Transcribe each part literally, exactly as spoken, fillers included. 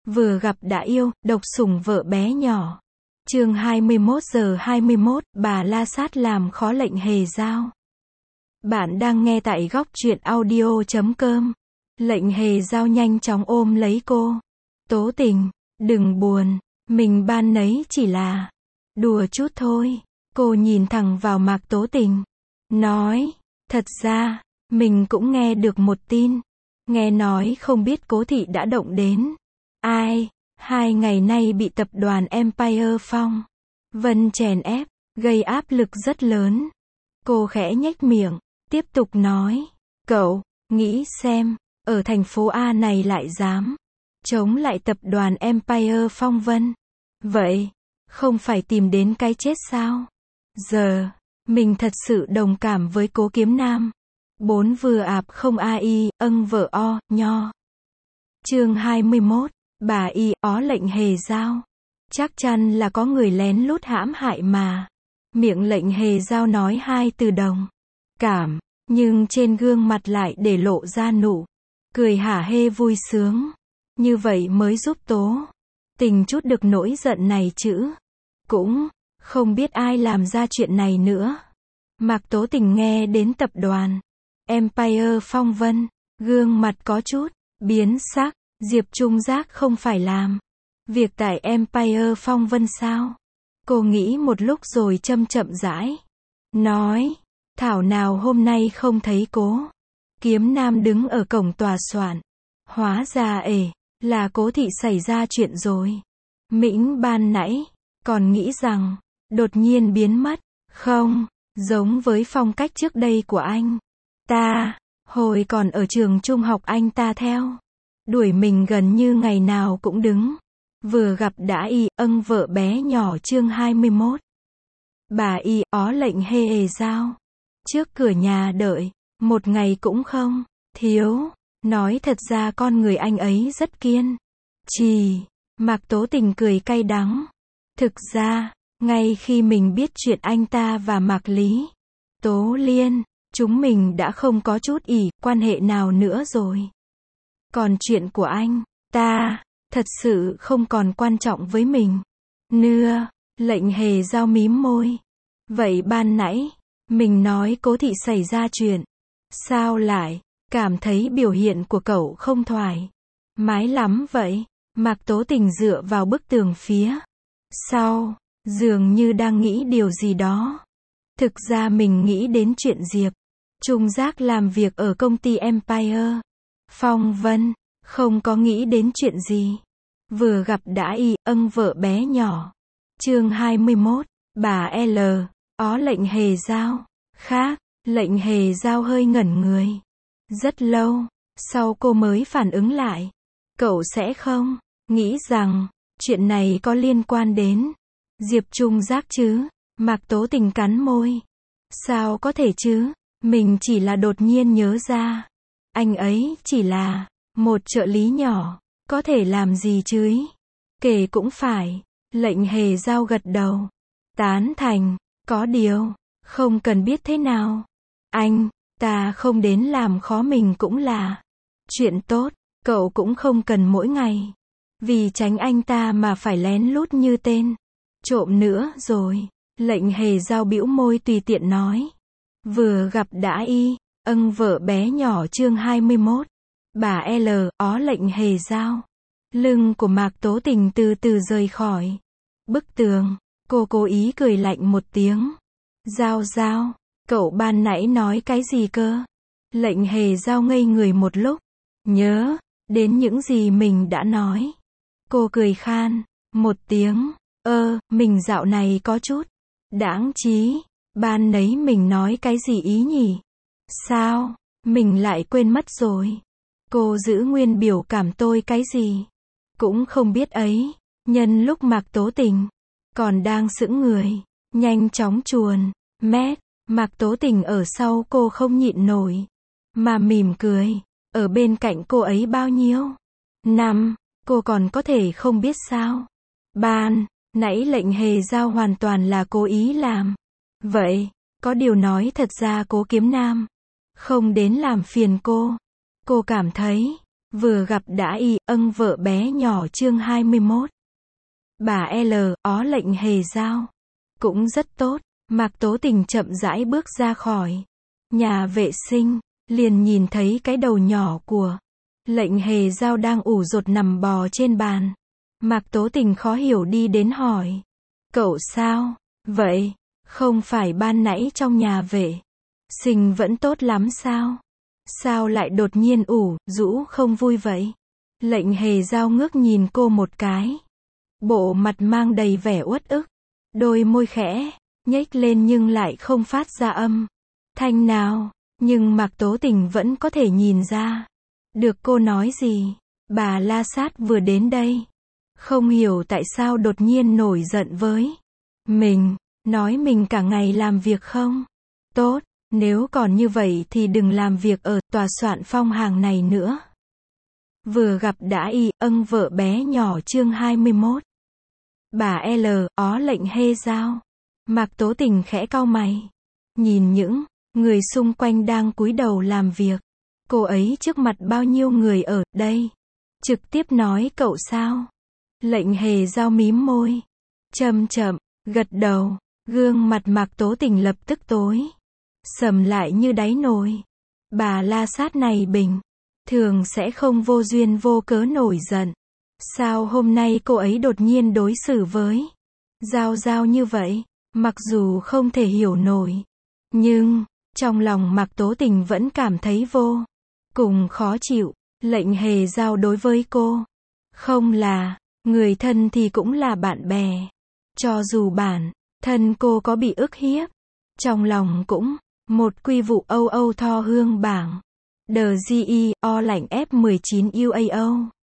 Vừa gặp đã yêu, độc sủng vợ bé nhỏ. Chương hai mươi mốt giờ hai mươi mốt, bà La Sát làm khó Lệnh Hề Giao. Bạn đang nghe tại góc truyện audio chấm com. Lệnh Hề Giao nhanh chóng ôm lấy cô. Tố Tình, đừng buồn, mình ban nấy chỉ là đùa chút thôi. Cô nhìn thẳng vào Mạc Tố Tình, nói, thật ra, mình cũng nghe được một tin. Nghe nói không biết Cố thị đã động đến ai, hai ngày nay bị tập đoàn Empire Phong Vân chèn ép, gây áp lực rất lớn. Cô khẽ nhếch miệng, tiếp tục nói, cậu, nghĩ xem, ở thành phố A này lại dám chống lại tập đoàn Empire Phong Vân. Vậy, không phải tìm đến cái chết sao? Giờ, mình thật sự đồng cảm với Cố Kiếm Nam. Bốn vừa ạp không ai, âng vợ o, nho. Chương hai mươi mốt, bà y, ó Lệnh Hề Giao. Chắc chắn là có người lén lút hãm hại mà. Miệng Lệnh Hề Giao nói hai từ đồng cảm, nhưng trên gương mặt lại để lộ ra nụ cười hả hê vui sướng. Như vậy mới giúp Tố Tình chút được nỗi giận này chứ. Cũng không biết ai làm ra chuyện này nữa. Mạc Tố Tình nghe đến tập đoàn Empire Phong Vân, gương mặt có chút biến sắc. Diệp Trung Giác không phải làm việc tại Empire Phong Vân sao? Cô nghĩ một lúc rồi châm chậm rãi nói, thảo nào hôm nay không thấy Cố Kiếm Nam đứng ở cổng tòa soạn. Hóa ra ể, là Cố thị xảy ra chuyện rồi. Mĩnh ban nãy còn nghĩ rằng đột nhiên biến mất, không, giống với phong cách trước đây của anh ta, hồi còn ở trường trung học anh ta theo đuổi mình gần như ngày nào cũng đứng. Vừa gặp đã y, âng vợ bé nhỏ. Chương hai mươi mốt. Bà y, ó Lệnh Hề Giao. Trước cửa nhà đợi, một ngày cũng không thiếu. Nói thật ra con người anh ấy rất kiên trì. Mạc Tố Tình cười cay đắng. Thực ra, ngay khi mình biết chuyện anh ta và Mạc Lý Tố Liên, chúng mình đã không có chút ỷ quan hệ nào nữa rồi. Còn chuyện của anh ta, thật sự không còn quan trọng với mình nữa. Lệnh Hề Giao mím môi. Vậy ban nãy, mình nói Cố thị xảy ra chuyện. Sao lại, cảm thấy biểu hiện của cậu không thoải mái lắm vậy? Mạc Tố Tình dựa vào bức tường phía sau, dường như đang nghĩ điều gì đó. Thực ra mình nghĩ đến chuyện Diệp Trung Giác làm việc ở công ty Empire Phong Vân, không có nghĩ đến chuyện gì. Vừa gặp đã y, âng vợ bé nhỏ. Chương hai mươi mốt, bà L, ó Lệnh Hề Giao. Khác, Lệnh Hề Giao hơi ngẩn người. Rất lâu, sau cô mới phản ứng lại. Cậu sẽ không nghĩ rằng chuyện này có liên quan đến Diệp Trung Giác chứ? Mạc Tố Tình cắn môi. Sao có thể chứ? Mình chỉ là đột nhiên nhớ ra. Anh ấy chỉ là một trợ lý nhỏ, có thể làm gì chứ? Kể cũng phải. Lệnh Hề Giao gật đầu, tán thành. Có điều, không cần biết thế nào. Anh ta không đến làm khó mình cũng là chuyện tốt. Cậu cũng không cần mỗi ngày vì tránh anh ta mà phải lén lút như tên trộm nữa rồi. Lệnh Hề Giao bĩu môi tùy tiện nói. Vừa gặp đã y, âng vợ bé nhỏ. Chương hai mươi mốt. Bà L, ó Lệnh Hề Giao. Lưng của Mạc Tố Tình từ từ rời khỏi bức tường. Cô cố ý cười lạnh một tiếng. Giao Giao, cậu ban nãy nói cái gì cơ? Lệnh Hề Giao ngây người một lúc, nhớ đến những gì mình đã nói. Cô cười khan một tiếng. Ơ, mình dạo này có chút đãng trí. Ban nấy mình nói cái gì ý nhỉ? Sao, mình lại quên mất rồi. Cô giữ nguyên biểu cảm tôi cái gì cũng không biết ấy. Nhân lúc Mạc Tố Tình còn đang sững người, nhanh chóng chuồn mét. Mạc Tố Tình ở sau cô không nhịn nổi mà mỉm cười. Ở bên cạnh cô ấy bao nhiêu năm, cô còn có thể không biết sao? Ban nãy Lệnh Hề Giao hoàn toàn là cố ý làm vậy. Có điều nói thật ra Cố Kiếm Nam không đến làm phiền cô. Cô cảm thấy Vừa gặp đã y, âng vợ bé nhỏ chương hai mươi mốt. Bà L, ó lệnh hề giao. Cũng rất tốt, Mạc Tố Tình chậm rãi bước ra khỏi nhà vệ sinh, liền nhìn thấy cái đầu nhỏ của lệnh hề giao đang ủ rột nằm bò trên bàn. Mạc Tố Tình khó hiểu đi đến hỏi. Cậu sao? Vậy, không phải ban nãy trong nhà vệ sinh vẫn tốt lắm sao? Sao lại đột nhiên ủ rũ không vui vậy? Lệnh hề giao ngước nhìn cô một cái. Bộ mặt mang đầy vẻ uất ức. Đôi môi khẽ nhếch lên nhưng lại không phát ra âm thanh nào. Nhưng Mạc Tố Tình vẫn có thể nhìn ra được cô nói gì. Bà La Sát vừa đến đây, không hiểu tại sao đột nhiên nổi giận với mình, nói mình cả ngày làm việc không tốt, nếu còn như vậy thì đừng làm việc ở tòa soạn phong hàng này nữa. Vừa gặp đã y, âng vợ bé nhỏ chương hai mươi mốt. Bà L, ó lệnh hê giao. Mạc Tố Tình khẽ cau mày, nhìn những người xung quanh đang cúi đầu làm việc. Cô ấy trước mặt bao nhiêu người ở đây, trực tiếp nói cậu sao? Lệnh hề giao mím môi, chậm chậm gật đầu. Gương mặt Mạc Tố Tình lập tức tối sầm lại như đáy nồi. Bà La Sát này bình thường sẽ không vô duyên vô cớ nổi giận. Sao hôm nay cô ấy đột nhiên đối xử với Giao Giao như vậy? Mặc dù không thể hiểu nổi, nhưng trong lòng Mạc Tố Tình vẫn cảm thấy vô cùng khó chịu. Lệnh hề giao đối với cô không là người thân thì cũng là bạn bè. Cho dù bản thân cô có bị ức hiếp, trong lòng cũng một quy vụ âu âu tho hương bảng. The giê e o lạnh F mười chín u a o.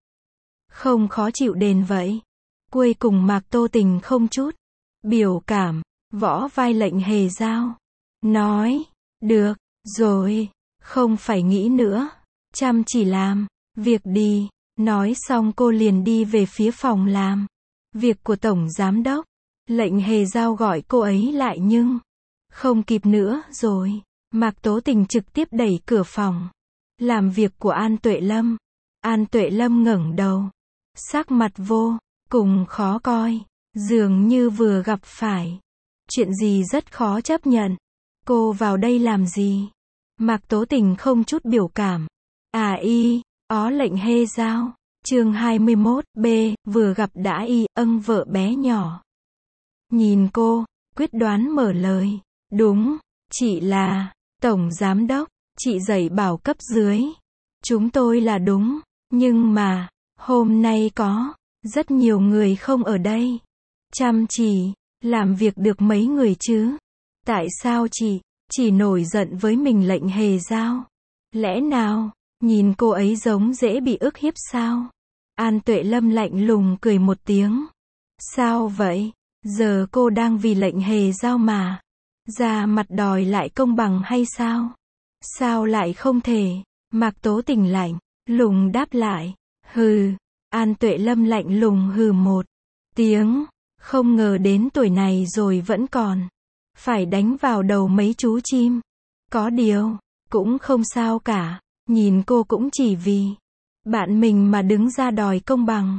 Không khó chịu đến vậy. Cuối cùng Mạc Tố Tình không chút biểu cảm, võ vai lệnh hề giao. Nói, được, rồi, không phải nghĩ nữa. Chăm chỉ làm việc đi. Nói xong cô liền đi về phía phòng làm việc của Tổng Giám Đốc. Lệnh hề giao gọi cô ấy lại nhưng không kịp nữa rồi. Mạc Tố Tình trực tiếp đẩy cửa phòng làm việc của An Tuệ Lâm. An Tuệ Lâm ngẩng đầu, sắc mặt vô cùng khó coi, dường như vừa gặp phải chuyện gì rất khó chấp nhận. Cô vào đây làm gì? Mạc Tố Tình không chút biểu cảm. À y, ó lệnh hê giao. Chương hai mươi mốt, B, vừa gặp đã y, âng vợ bé nhỏ. Nhìn cô, quyết đoán mở lời. Đúng, chị là Tổng Giám Đốc, chị dạy bảo cấp dưới. Chúng tôi là đúng, nhưng mà, hôm nay có rất nhiều người không ở đây. Chăm chỉ làm việc được mấy người chứ? Tại sao chị chỉ nổi giận với mình lệnh hề giao? Lẽ nào nhìn cô ấy giống dễ bị ức hiếp sao? An Tuệ Lâm lạnh lùng cười một tiếng. Sao vậy? Giờ cô đang vì lệnh hề giao mà ra mặt đòi lại công bằng hay sao? Sao lại không thể? Mạc Tố Tình lạnh lùng đáp lại. Hừ. An Tuệ Lâm lạnh lùng hừ một tiếng. Không ngờ đến tuổi này rồi vẫn còn phải đánh vào đầu mấy chú chim. Có điều, cũng không sao cả. Nhìn cô cũng chỉ vì bạn mình mà đứng ra đòi công bằng.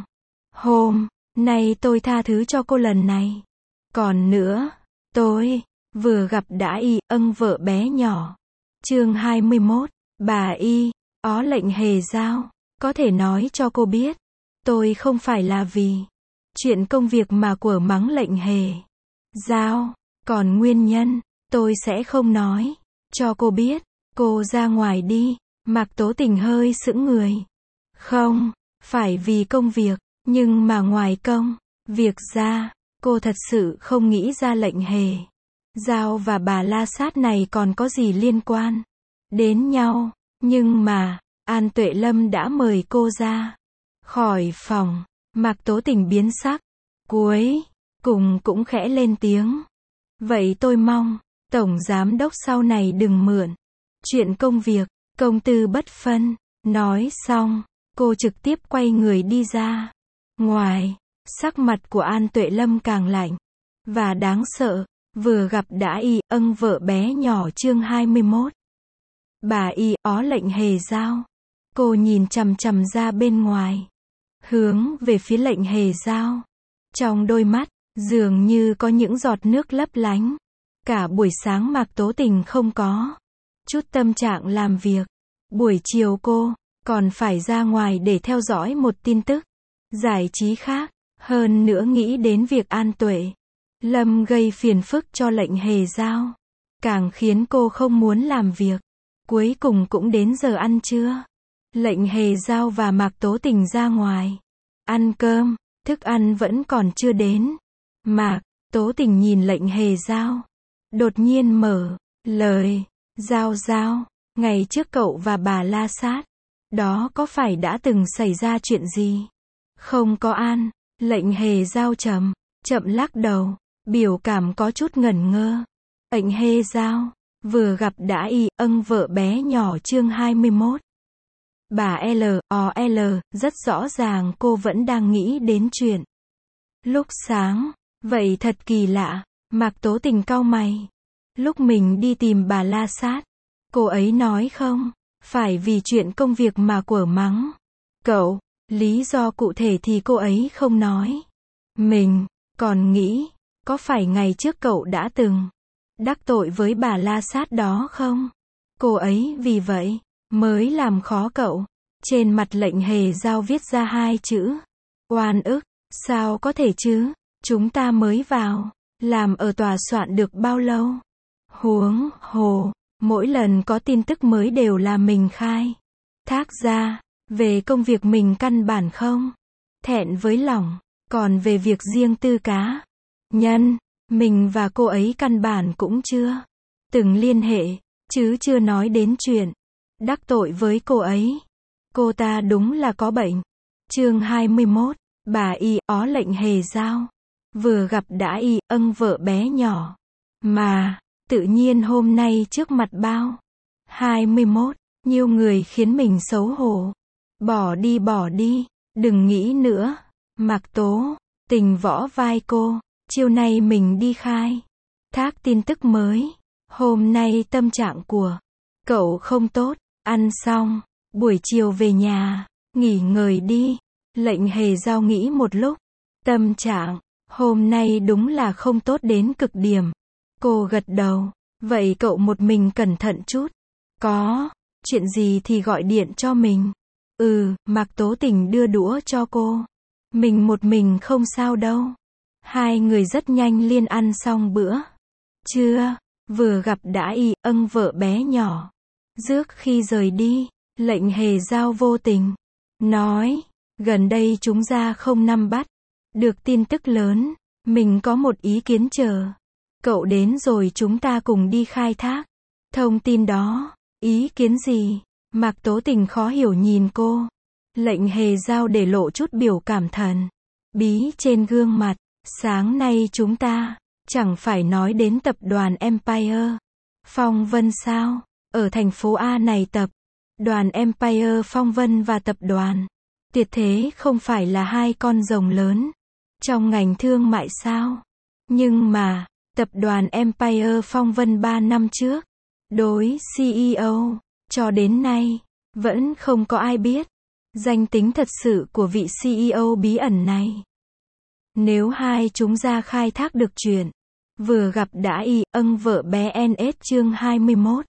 Hôm nay tôi tha thứ cho cô lần này. Còn nữa, tôi vừa gặp đã y, âng vợ bé nhỏ. Chương hai mươi mốt, bà y, ó lệnh hề giao. Có thể nói cho cô biết, tôi không phải là vì chuyện công việc mà của mắng lệnh hề giao. Còn nguyên nhân, tôi sẽ không nói cho cô biết. Cô ra ngoài đi. Mạc Tố Tình hơi sững người. Không, phải vì công việc, nhưng mà ngoài công việc ra, cô thật sự không nghĩ ra lệnh hề giao và bà La Sát này còn có gì liên quan đến nhau. Nhưng mà, An Tuệ Lâm đã mời cô ra khỏi phòng. Mạc Tố Tình biến sắc, cuối cùng cũng khẽ lên tiếng. Vậy tôi mong Tổng Giám Đốc sau này đừng mượn chuyện công việc công tư bất phân. Nói xong, cô trực tiếp quay người đi ra ngoài. Sắc mặt của An Tuệ Lâm càng lạnh và đáng sợ. Vừa gặp đã y, âng vợ bé nhỏ chương hai mươi mốt. Bà y, ó lệnh hề giao. Cô nhìn chằm chằm ra bên ngoài, hướng về phía Lệnh Hề Giao. Trong đôi mắt, dường như có những giọt nước lấp lánh. Cả buổi sáng Mạc Tố Tình không có chút tâm trạng làm việc. Buổi chiều cô còn phải ra ngoài để theo dõi một tin tức giải trí khác. Hơn nữa nghĩ đến việc An Tuệ Lâm gây phiền phức cho Lệnh Hề Giao, càng khiến cô không muốn làm việc. Cuối cùng cũng đến giờ ăn trưa. Lệnh Hề Giao và Mạc Tố Tình ra ngoài ăn cơm, thức ăn vẫn còn chưa đến. Mạc Tố Tình nhìn Lệnh Hề Giao, đột nhiên mở lời, Giao Giao, ngày trước cậu và bà La Sát, đó có phải đã từng xảy ra chuyện gì? Không có An. Lệnh Hề Giao chậm, chậm lắc đầu, biểu cảm có chút ngẩn ngơ. Lệnh Hề Giao, vừa gặp đã y, âng vợ bé nhỏ chương hai mươi mốt. Bà L, O L, rất rõ ràng cô vẫn đang nghĩ đến chuyện lúc sáng. Vậy thật kỳ lạ. Mạc Tố Tình cau mày. Lúc mình đi tìm bà La Sát, cô ấy nói không phải vì chuyện công việc mà quở mắng cậu. Lý do cụ thể thì cô ấy không nói. Mình còn nghĩ, có phải ngày trước cậu đã từng đắc tội với bà La Sát đó không? Cô ấy vì vậy mới làm khó cậu. Trên mặt Lệnh Hề Giao viết ra hai chữ oan ức. Sao có thể chứ? Chúng ta mới vào làm ở tòa soạn được bao lâu? Huống hồ, mỗi lần có tin tức mới đều là mình khai thác ra. Về công việc mình căn bản không thẹn với lòng. Còn về việc riêng tư cá nhân, mình và cô ấy căn bản cũng chưa từng liên hệ, chứ chưa nói đến chuyện đắc tội với cô ấy. Cô ta đúng là có bệnh. Chương hai mươi mốt. Bà y, ó Lệnh Hề Giao, vừa gặp đã y, âng vợ bé nhỏ. Mà, tự nhiên hôm nay trước mặt bao hai mươi mốt, nhiều người khiến mình xấu hổ. Bỏ đi bỏ đi, đừng nghĩ nữa. Mạc Tố Tình võ vai cô. Chiều nay mình đi khai thác tin tức mới. Hôm nay tâm trạng của cậu không tốt. Ăn xong, buổi chiều về nhà, nghỉ ngơi đi. Lệnh Hề Giao nghĩ một lúc. Tâm trạng hôm nay đúng là không tốt đến cực điểm. Cô gật đầu. Vậy cậu một mình cẩn thận chút. Có chuyện gì thì gọi điện cho mình. Ừ, Mạc Tố Tình đưa đũa cho cô. Mình một mình không sao đâu. Hai người rất nhanh liên ăn xong bữa trưa. Vừa gặp đã y, âng vợ bé nhỏ. Trước khi rời đi, Lệnh Hề Giao vô tình nói, gần đây chúng ta không nắm bắt được tin tức lớn. Mình có một ý kiến chờ cậu đến rồi chúng ta cùng đi khai thác thông tin đó. Ý kiến gì? Mạc Tố Tình khó hiểu nhìn cô. Lệnh Hề Giao để lộ chút biểu cảm thần bí trên gương mặt. Sáng nay chúng ta chẳng phải nói đến tập đoàn Empire Phong Vân sao? Ở thành phố A này tập đoàn Empire Phong Vân và tập đoàn Tuyệt Thế không phải là hai con rồng lớn trong ngành thương mại sao? Nhưng mà, tập đoàn Empire Phong Vân ba năm trước, đối xê e ô, cho đến nay, vẫn không có ai biết danh tính thật sự của vị xê e ô bí ẩn này. Nếu hai chúng ta khai thác được chuyện vừa gặp đã y, âng vợ bé en ét chương hai mươi mốt.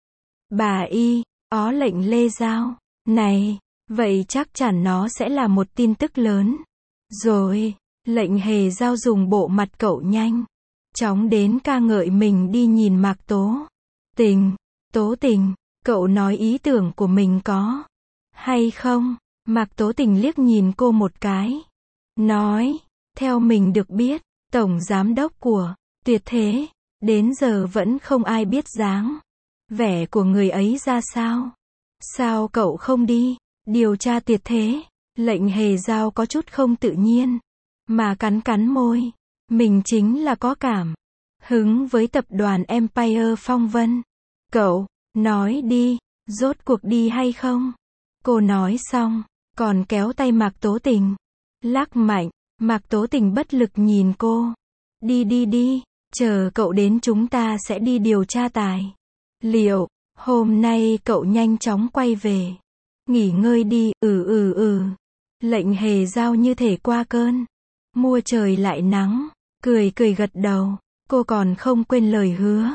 Bà y, ó Lệnh Lê Giao, này, vậy chắc chắn nó sẽ là một tin tức lớn. Rồi, Lệnh Hề Giao dùng bộ mặt cậu nhanh chóng đến ca ngợi mình đi nhìn Mạc Tố Tình. Tố Tình, cậu nói ý tưởng của mình có hay không? Mạc Tố Tình liếc nhìn cô một cái. Nói, theo mình được biết, tổng giám đốc của Tuyệt Thế, đến giờ vẫn không ai biết dáng vẻ của người ấy ra sao. Sao cậu không đi điều tra Tuyệt Thế? Lệnh Hề Giao có chút không tự nhiên, mà cắn cắn môi. Mình chính là có cảm hứng với tập đoàn Empire Phong Vân. Cậu, nói đi, rốt cuộc đi hay không? Cô nói xong, còn kéo tay Mạc Tố Tình. Lắc mạnh, Mạc Tố Tình bất lực nhìn cô. Đi đi đi, chờ cậu đến chúng ta sẽ đi điều tra tài liệu. Hôm nay cậu nhanh chóng quay về. Nghỉ ngơi đi, ừ ừ ừ. Lệnh Hề Giao như thể qua cơn mùa trời lại nắng, cười cười gật đầu, cô còn không quên lời hứa.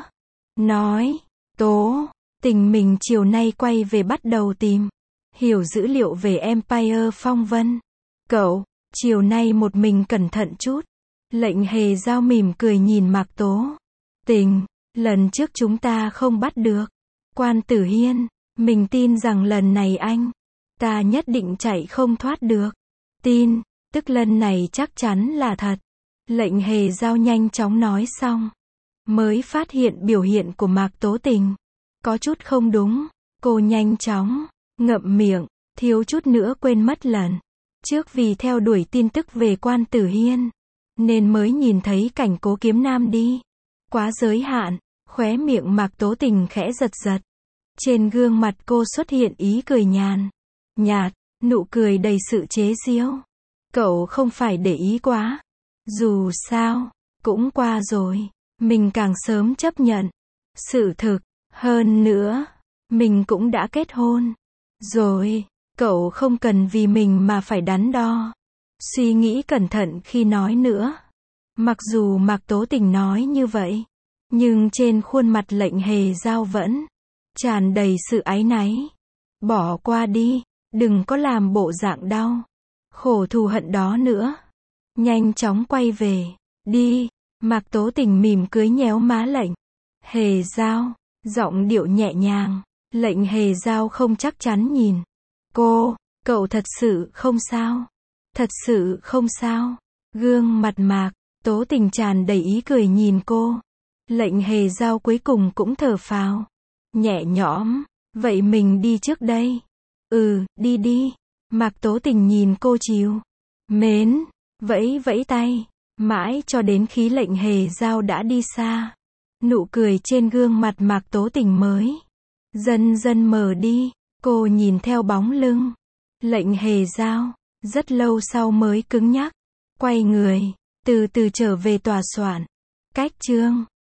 Nói, Tố, Tình mình chiều nay quay về bắt đầu tìm hiểu dữ liệu về Empire Phong Vân. Cậu, chiều nay một mình cẩn thận chút. Lệnh Hề Giao mỉm cười nhìn Mạc Tố. Tình, lần trước chúng ta không bắt được Quan Tử Hiên, mình tin rằng lần này anh ta nhất định chạy không thoát được. Tin, tức lần này chắc chắn là thật. Lệnh Hề Giao nhanh chóng nói xong, mới phát hiện biểu hiện của Mạc Tố Tình có chút không đúng. Cô nhanh chóng ngậm miệng, thiếu chút nữa quên mất lần trước vì theo đuổi tin tức về Quan Tử Hiên, nên mới nhìn thấy cảnh Cố Kiếm Nam đi quá giới hạn. Khóe miệng Mạc Tố Tình khẽ giật giật. Trên gương mặt cô xuất hiện ý cười nhàn nhạt, nụ cười đầy sự chế giễu. Cậu không phải để ý quá. Dù sao, cũng qua rồi. Mình càng sớm chấp nhận sự thực. Hơn nữa, mình cũng đã kết hôn rồi. Cậu không cần vì mình mà phải đắn đo, suy nghĩ cẩn thận khi nói nữa. Mặc dù Mạc Tố Tình nói như vậy, nhưng trên khuôn mặt Lệnh Hề Giao vẫn tràn đầy sự áy náy. Bỏ qua đi, đừng có làm bộ dạng đau khổ thù hận đó nữa. Nhanh chóng quay về đi. Mạc Tố Tình mỉm cười nhéo má Lệnh Hề Giao, giọng điệu nhẹ nhàng. Lệnh Hề Giao không chắc chắn nhìn cô. Cậu thật sự không sao? Thật sự không sao? Gương mặt Mạc Tố Tình tràn đầy ý cười nhìn cô. Lệnh Hề Giao cuối cùng cũng thở phào nhẹ nhõm. Vậy mình đi trước đây. Ừ, đi đi. Mạc Tố Tình nhìn cô chiều mến, vẫy vẫy tay, mãi cho đến khi Lệnh Hề Giao đã đi xa. Nụ cười trên gương mặt Mạc Tố Tình mới dần dần mờ đi. Cô nhìn theo bóng lưng Lệnh Hề Giao, rất lâu sau mới cứng nhắc quay người, từ từ trở về tòa soạn. Cách chương